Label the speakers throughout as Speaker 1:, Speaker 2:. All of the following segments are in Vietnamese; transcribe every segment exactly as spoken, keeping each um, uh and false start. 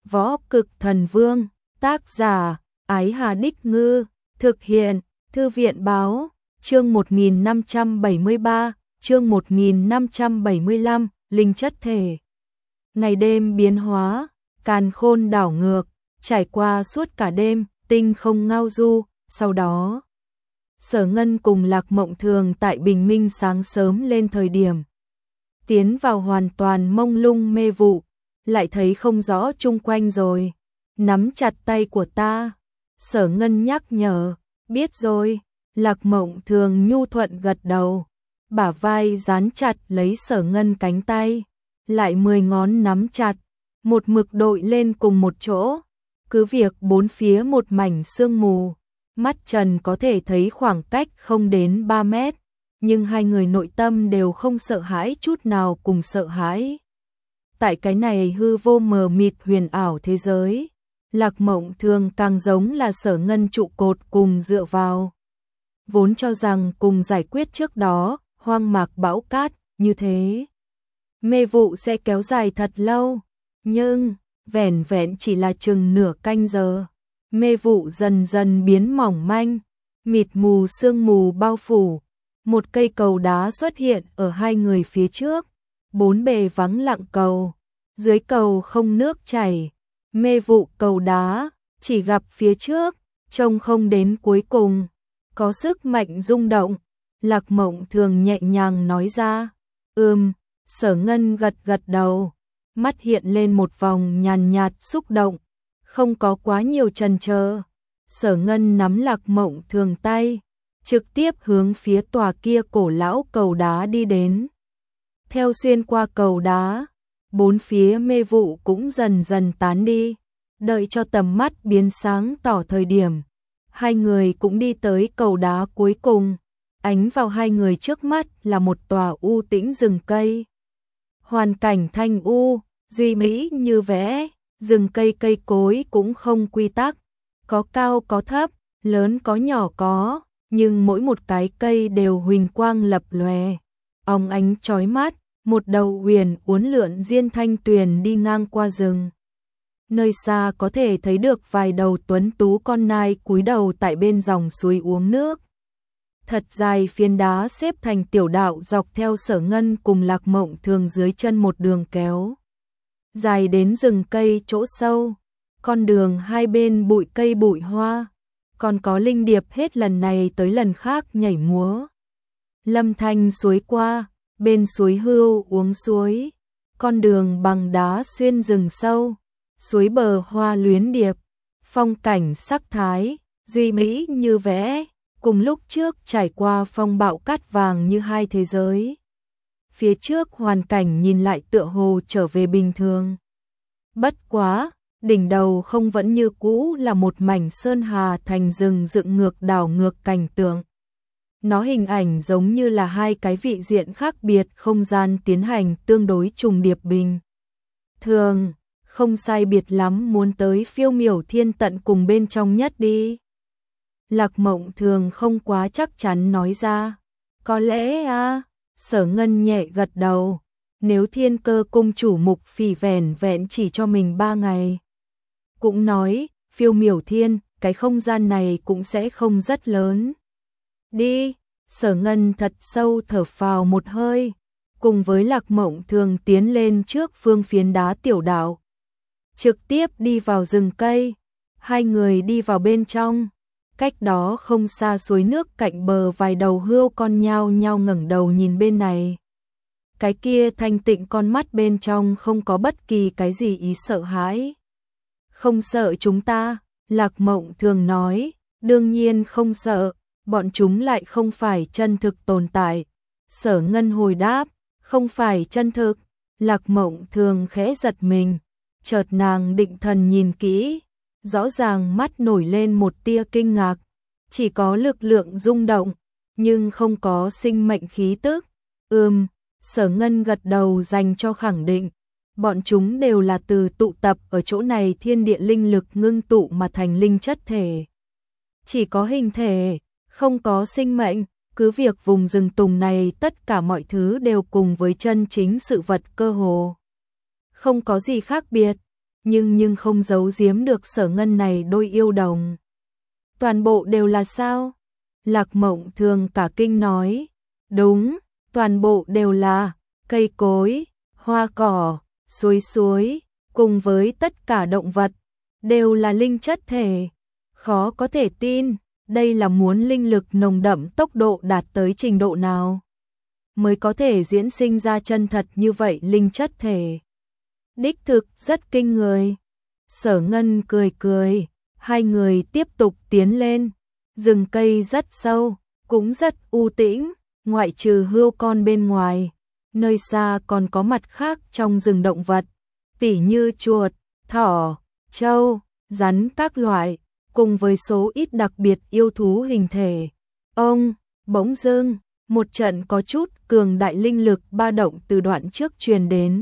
Speaker 1: Võ Cực Thần Vương, tác giả, Ái Hà Đích Ngư, thực hiện, Thư viện Báo, chương một nghìn năm trăm bảy mươi ba, chương một nghìn năm trăm bảy mươi lăm, linh chất thể. Ngày đêm biến hóa, càn khôn đảo ngược, trải qua suốt cả đêm, tinh không ngao du, sau đó Sở Ngân cùng Lạc Mộng Thường tại bình minh sáng sớm lên thời điểm tiến vào hoàn toàn mông lung mê vụ, lại thấy không rõ chung quanh rồi. Nắm chặt tay của ta, Sở Ngân nhắc nhở. Biết rồi. Lạc Mộng Thường nhu thuận gật đầu, bả vai dán chặt lấy Sở Ngân cánh tay, lại mười ngón nắm chặt, một mực đội lên cùng một chỗ. Cứ việc bốn phía một mảnh sương mù, mắt Trần có thể thấy khoảng cách không đến ba mét, nhưng hai người nội tâm đều không sợ hãi chút nào cùng sợ hãi. Tại cái này hư vô mờ mịt huyền ảo thế giới, Lạc Mộng Thường càng giống là Sở Ngân trụ cột cùng dựa vào. Vốn cho rằng cùng giải quyết trước đó, hoang mạc bão cát, như thế mê vụ sẽ kéo dài thật lâu, nhưng vẻn vẹn chỉ là chừng nửa canh giờ. Mê vụ dần dần biến mỏng manh, mịt mù sương mù bao phủ. Một cây cầu đá xuất hiện ở hai người phía trước, bốn bề vắng lặng cầu, dưới cầu không nước chảy, mê vụ cầu đá, chỉ gặp phía trước, trông không đến cuối cùng, có sức mạnh rung động. Lạc Mộng Thường nhẹ nhàng nói ra, ừm, Sở Ngân gật gật đầu, mắt hiện lên một vòng nhàn nhạt xúc động, không có quá nhiều chần chờ. Sở Ngân nắm Lạc Mộng Thường tay, trực tiếp hướng phía tòa kia cổ lão cầu đá đi đến. Theo xuyên qua cầu đá, bốn phía mê vụ cũng dần dần tán đi, đợi cho tầm mắt biến sáng tỏ thời điểm. Hai người cũng đi tới cầu đá cuối cùng, ánh vào hai người trước mắt là một tòa u tĩnh rừng cây. Hoàn cảnh thanh u, duy mỹ như vẽ, rừng cây cây cối cũng không quy tắc, có cao có thấp, lớn có nhỏ có, nhưng mỗi một cái cây đều huỳnh quang lập lòe, óng ánh chói mắt. Một đầu huyền uốn lượn diên thanh tuyền đi ngang qua rừng. Nơi xa có thể thấy được vài đầu tuấn tú con nai cúi đầu tại bên dòng suối uống nước. Thật dài phiến đá xếp thành tiểu đạo dọc theo Sở Ngân cùng Lạc Mộng Thường dưới chân một đường kéo dài đến rừng cây chỗ sâu. Con đường hai bên bụi cây bụi hoa, còn có linh điệp hết lần này tới lần khác nhảy múa. Lâm thanh suối qua, bên suối hưu uống suối, con đường bằng đá xuyên rừng sâu, suối bờ hoa luyến điệp, phong cảnh sắc thái, duy mỹ như vẽ, cùng lúc trước trải qua phong bạo cát vàng như hai thế giới. Phía trước hoàn cảnh nhìn lại tựa hồ trở về bình thường. Bất quá, đỉnh đầu không vẫn như cũ là một mảnh sơn hà thành rừng dựng ngược đảo ngược cảnh tượng. Nó hình ảnh giống như là hai cái vị diện khác biệt không gian tiến hành tương đối trùng điệp bình thường, không sai biệt lắm muốn tới phiêu miểu thiên tận cùng bên trong nhất đi. Lạc Mộng Thường không quá chắc chắn nói ra, có lẽ à, Sở Ngân nhẹ gật đầu, nếu Thiên Cơ cung chủ Mục Phỉ vẻn vẹn chỉ cho mình ba ngày. Cũng nói, phiêu miểu thiên, cái không gian này cũng sẽ không rất lớn. Đi, Sở Ngân thật sâu thở phào một hơi, cùng với Lạc Mộng Thường tiến lên trước phương phiến đá tiểu đạo, trực tiếp đi vào rừng cây. Hai người đi vào bên trong, cách đó không xa suối nước cạnh bờ vài đầu hươu con nhao nhao ngẩng đầu nhìn bên này. Cái kia thanh tịnh con mắt bên trong không có bất kỳ cái gì ý sợ hãi. Không sợ chúng ta, Lạc Mộng Thường nói, đương nhiên không sợ. Bọn chúng lại không phải chân thực tồn tại. Sở Ngân hồi đáp, không phải chân thực. Lạc Mộng Thường khẽ giật mình, chợt nàng định thần nhìn kỹ, rõ ràng mắt nổi lên một tia kinh ngạc. Chỉ có lực lượng rung động, nhưng không có sinh mệnh khí tức. Ừm, Sở Ngân gật đầu dành cho khẳng định. Bọn chúng đều là từ tụ tập ở chỗ này thiên địa linh lực ngưng tụ mà thành linh chất thể. Chỉ có hình thể, không có sinh mệnh, cứ việc vùng rừng tùng này tất cả mọi thứ đều cùng với chân chính sự vật cơ hồ. Không có gì khác biệt, nhưng nhưng không giấu giếm được Sở Ngân này đôi yêu đồng. Toàn bộ đều là sao? Lạc Mộng Thường cả kinh nói. Đúng, toàn bộ đều là cây cối, hoa cỏ, suối suối, cùng với tất cả động vật, đều là linh chất thể. Khó có thể tin, đây là muốn linh lực nồng đậm tốc độ đạt tới trình độ nào mới có thể diễn sinh ra chân thật như vậy linh chất thể. Đích thực rất kinh người. Sở Ngân cười cười, hai người tiếp tục tiến lên. Rừng cây rất sâu, cũng rất u tĩnh, ngoại trừ hươu con bên ngoài, nơi xa còn có mặt khác trong rừng động vật, tỉ như chuột, thỏ, trâu, rắn các loại, cùng với số ít đặc biệt yêu thú hình thể. Ông, bỗng dưng, một trận có chút cường đại linh lực ba động từ đoạn trước truyền đến.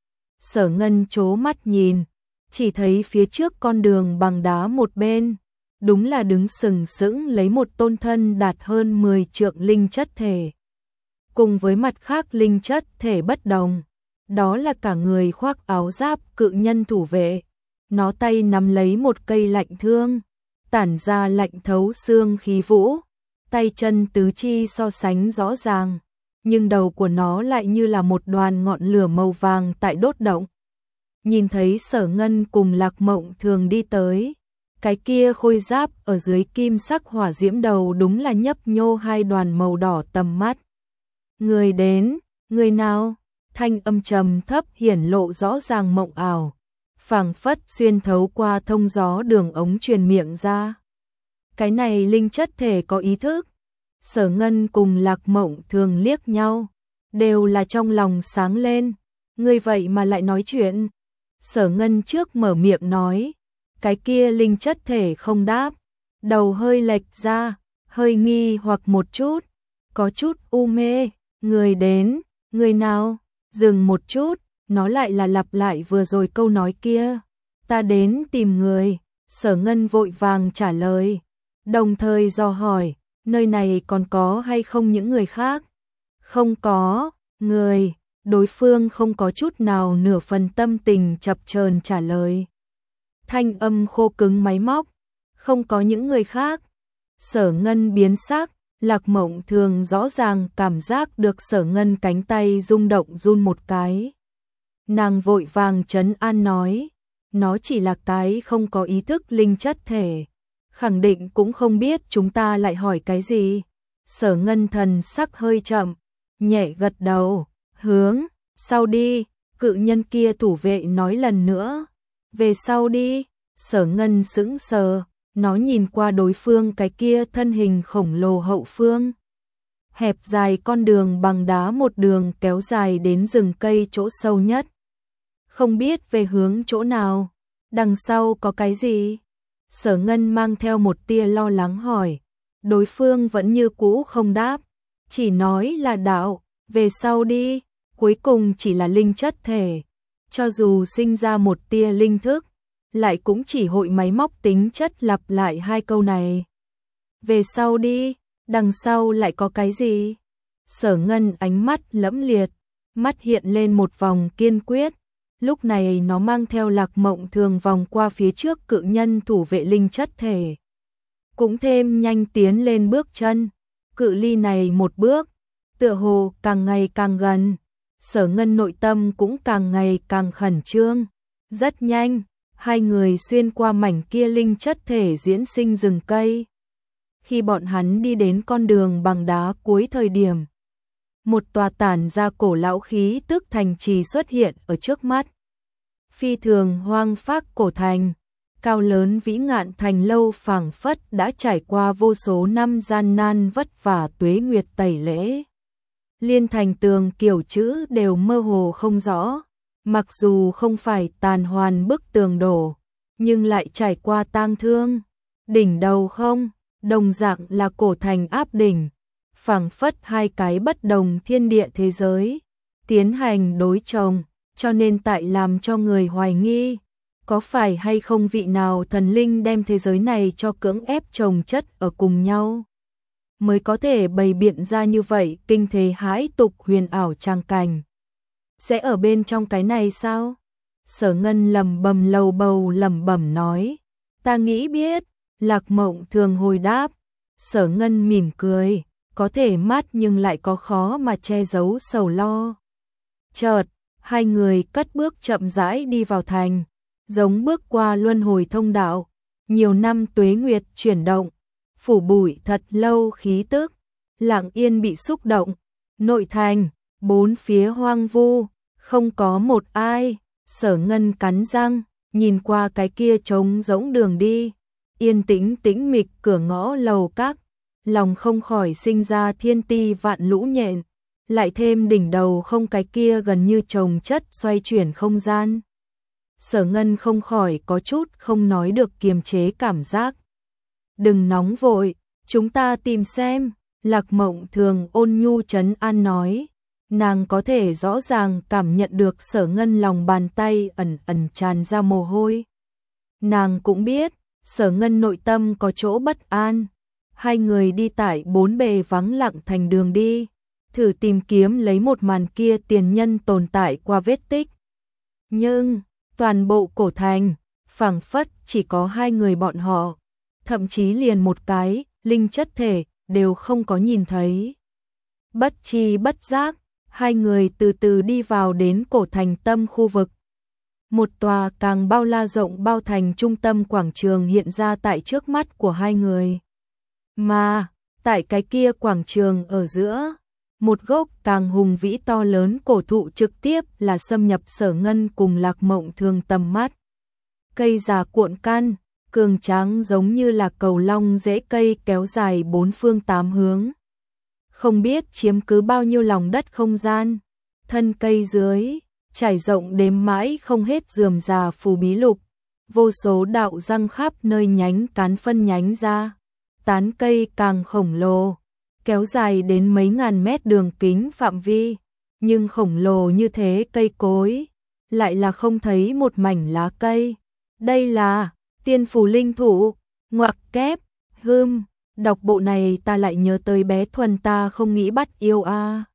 Speaker 1: Sở Ngân chố mắt nhìn, chỉ thấy phía trước con đường bằng đá một bên, đúng là đứng sừng sững lấy một tôn thân đạt hơn mười trượng linh chất thể. Cùng với mặt khác linh chất thể bất đồng, đó là cả người khoác áo giáp cự nhân thủ vệ. Nó tay nắm lấy một cây lạnh thương, tản ra lạnh thấu xương khí vũ, tay chân tứ chi so sánh rõ ràng, nhưng đầu của nó lại như là một đoàn ngọn lửa màu vàng tại đốt động. Nhìn thấy Sở Ngân cùng Lạc Mộng Thường đi tới, cái kia khôi giáp ở dưới kim sắc hỏa diễm đầu đúng là nhấp nhô hai đoàn màu đỏ tầm mắt. Người đến, người nào? Thanh âm trầm thấp hiển lộ rõ ràng mộng ảo, phảng phất xuyên thấu qua thông gió đường ống truyền miệng ra. Cái này linh chất thể có ý thức. Sở Ngân cùng Lạc Mộng Thường liếc nhau, đều là trong lòng sáng lên. Người vậy mà lại nói chuyện. Sở Ngân trước mở miệng nói, cái kia linh chất thể không đáp, đầu hơi lệch ra, hơi nghi hoặc một chút, có chút u mê. Người đến, người nào? Dừng một chút, nó lại là lặp lại vừa rồi câu nói kia. Ta đến tìm người. Sở Ngân vội vàng trả lời, đồng thời dò hỏi, nơi này còn có hay không những người khác? Không có, người. Đối phương không có chút nào nửa phần tâm tình chập chờn trả lời. Thanh âm khô cứng máy móc, không có những người khác. Sở Ngân biến sắc, Lạc Mộng Thường rõ ràng cảm giác được Sở Ngân cánh tay rung động run một cái. Nàng vội vàng trấn an nói, nó chỉ là cái không có ý thức linh chất thể, khẳng định cũng không biết chúng ta lại hỏi cái gì. Sở Ngân thần sắc hơi chậm, nhẹ gật đầu, hướng sau đi. Cự nhân kia thủ vệ nói lần nữa, về sau đi. Sở Ngân sững sờ, nó nhìn qua đối phương cái kia thân hình khổng lồ hậu phương. Hẹp dài con đường bằng đá một đường kéo dài đến rừng cây chỗ sâu nhất. Không biết về hướng chỗ nào, đằng sau có cái gì? Sở Ngân mang theo một tia lo lắng hỏi. Đối phương vẫn như cũ không đáp, chỉ nói là đạo, về sau đi. Cuối cùng chỉ là linh chất thể, cho dù sinh ra một tia linh thức, lại cũng chỉ hội máy móc tính chất lặp lại hai câu này. Về sau đi, đằng sau lại có cái gì? Sở Ngân ánh mắt lẫm liệt, mắt hiện lên một vòng kiên quyết. Lúc này nó mang theo Lạc Mộng Thường vòng qua phía trước cự nhân thủ vệ linh chất thể, cũng thêm nhanh tiến lên bước chân. Cự ly này một bước, tựa hồ càng ngày càng gần. Sở Ngân nội tâm cũng càng ngày càng khẩn trương. Rất nhanh, hai người xuyên qua mảnh kia linh chất thể diễn sinh rừng cây. Khi bọn hắn đi đến con đường bằng đá cuối thời điểm, một tòa tản ra cổ lão khí tức thành trì xuất hiện ở trước mắt. Phi thường hoang phác cổ thành, cao lớn vĩ ngạn thành lâu phảng phất đã trải qua vô số năm gian nan vất vả tuế nguyệt tẩy lễ. Liên thành tường kiểu chữ đều mơ hồ không rõ, mặc dù không phải tàn hoàn bức tường đổ, nhưng lại trải qua tang thương. Đỉnh đầu không, đồng dạng là cổ thành áp đỉnh, phảng phất hai cái bất đồng thiên địa thế giới tiến hành đối chồng, cho nên tại làm cho người hoài nghi, có phải hay không vị nào thần linh đem thế giới này cho cưỡng ép chồng chất ở cùng nhau, mới có thể bày biện ra như vậy kinh thế hãi tục huyền ảo trang cảnh. Sẽ ở bên trong cái này sao? Sở Ngân lẩm bẩm lầu bầu lẩm bẩm nói, ta nghĩ biết, Lạc Mộng Thường hồi đáp. Sở Ngân mỉm cười, có thể mát nhưng lại có khó mà che giấu sầu lo. Chợt, hai người cất bước chậm rãi đi vào thành, giống bước qua luân hồi thông đạo, nhiều năm tuế nguyệt chuyển động, phủ bụi thật lâu khí tức, lặng yên bị xúc động, nội thành, bốn phía hoang vu, không có một ai. Sở Ngân cắn răng, nhìn qua cái kia trống rỗng đường đi, yên tĩnh tĩnh mịch cửa ngõ lầu các, lòng không khỏi sinh ra thiên ti vạn lũ nhện, lại thêm đỉnh đầu không cái kia gần như chồng chất xoay chuyển không gian. Sở Ngân không khỏi có chút không nói được kiềm chế cảm giác. Đừng nóng vội, chúng ta tìm xem, Lạc Mộng Thường ôn nhu trấn an nói. Nàng có thể rõ ràng cảm nhận được Sở Ngân lòng bàn tay ẩn ẩn tràn ra mồ hôi. Nàng cũng biết, Sở Ngân nội tâm có chỗ bất an. Hai người đi tại bốn bề vắng lặng thành đường đi, thử tìm kiếm lấy một màn kia tiền nhân tồn tại qua vết tích. Nhưng, toàn bộ cổ thành, phảng phất chỉ có hai người bọn họ, thậm chí liền một cái, linh chất thể, đều không có nhìn thấy. Bất chi bất giác, hai người từ từ đi vào đến cổ thành tâm khu vực. Một tòa càng bao la rộng bao thành trung tâm quảng trường hiện ra tại trước mắt của hai người. Mà, tại cái kia quảng trường ở giữa, một gốc càng hùng vĩ to lớn cổ thụ trực tiếp là xâm nhập Sở Ngân cùng Lạc Mộng Thường tầm mắt. Cây già cuộn căn, cường tráng giống như là cầu long rễ cây kéo dài bốn phương tám hướng. Không biết chiếm cứ bao nhiêu lòng đất không gian, thân cây dưới, trải rộng đếm mãi không hết rườm rà phù bí lục, vô số đạo răng khắp nơi nhánh cán phân nhánh ra, tán cây càng khổng lồ, kéo dài đến mấy ngàn mét đường kính phạm vi, nhưng khổng lồ như thế cây cối, lại là không thấy một mảnh lá cây. Đây là tiên phù linh thụ, ngoặc kép, hưm. Đọc bộ này ta lại nhớ tới bé Thuần ta không nghĩ bắt yêu a. À.